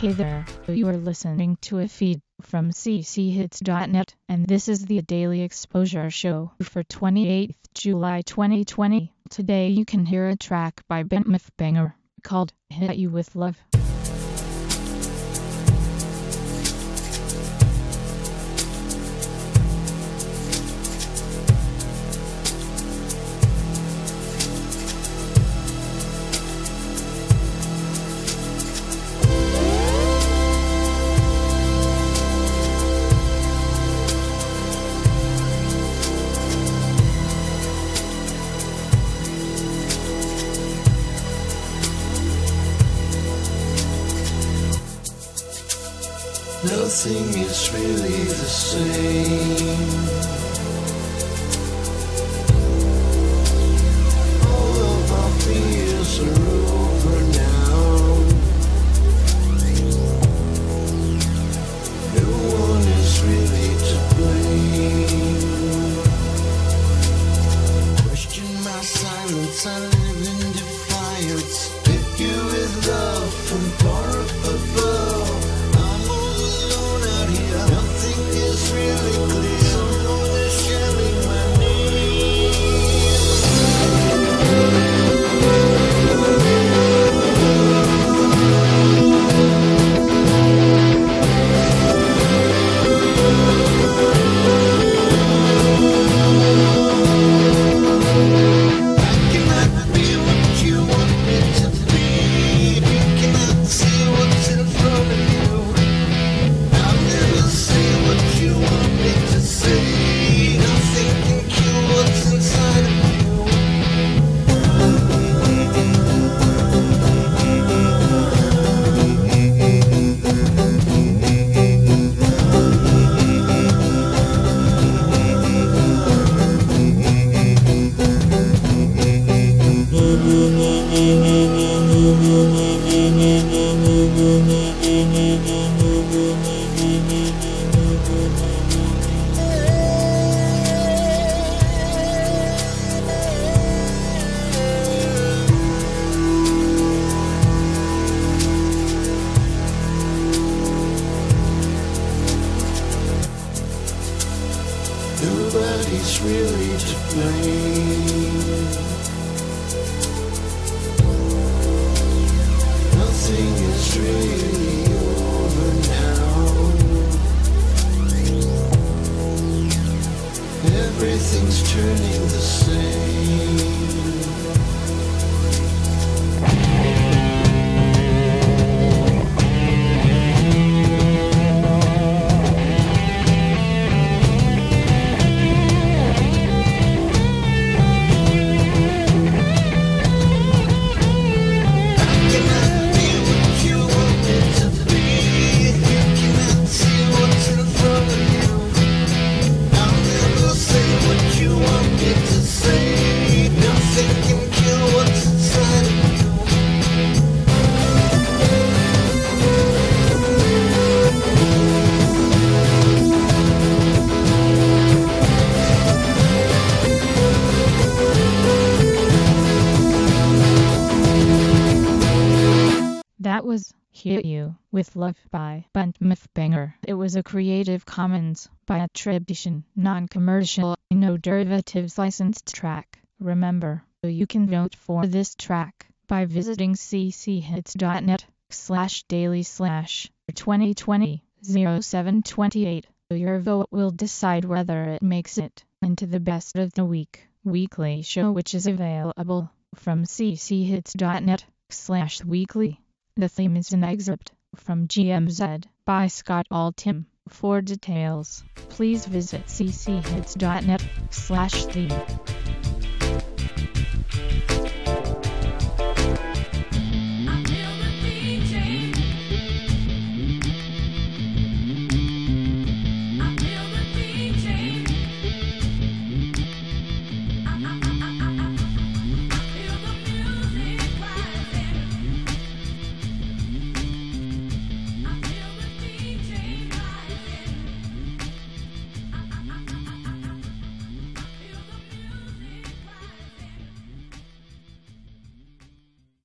Hey there, you are listening to a feed from cchits.net, and this is the Daily Exposure Show for 28th July 2020. Today you can hear a track by Bent Mythbanger called Hit You With Love. Nothing is really the same. All of our fears are over now. No one is really to blame. Question my silence, I live in defiance. Hit you with love from far up above. Nothing is really clear. Someone is shouting my name. I cannot be what you want me to be. You cannot see what's in front of you. I'll never say what you want me to say. Nothing can kill what's inside of you. Nobody's really to blame. Nothing is really over now. Everything's turning the same. That was Hit You With Love by Bent Mythbanger. It was a Creative Commons by attribution, non-commercial, no derivatives licensed track. Remember, you can vote for this track by visiting cchits.net/daily/2020-0728. Your vote will decide whether it makes it into the Best of the Week weekly show, which is available from cchits.net/weekly. The theme is an excerpt from GMZ by Scott Altham. For details, please visit cchits.net/theme.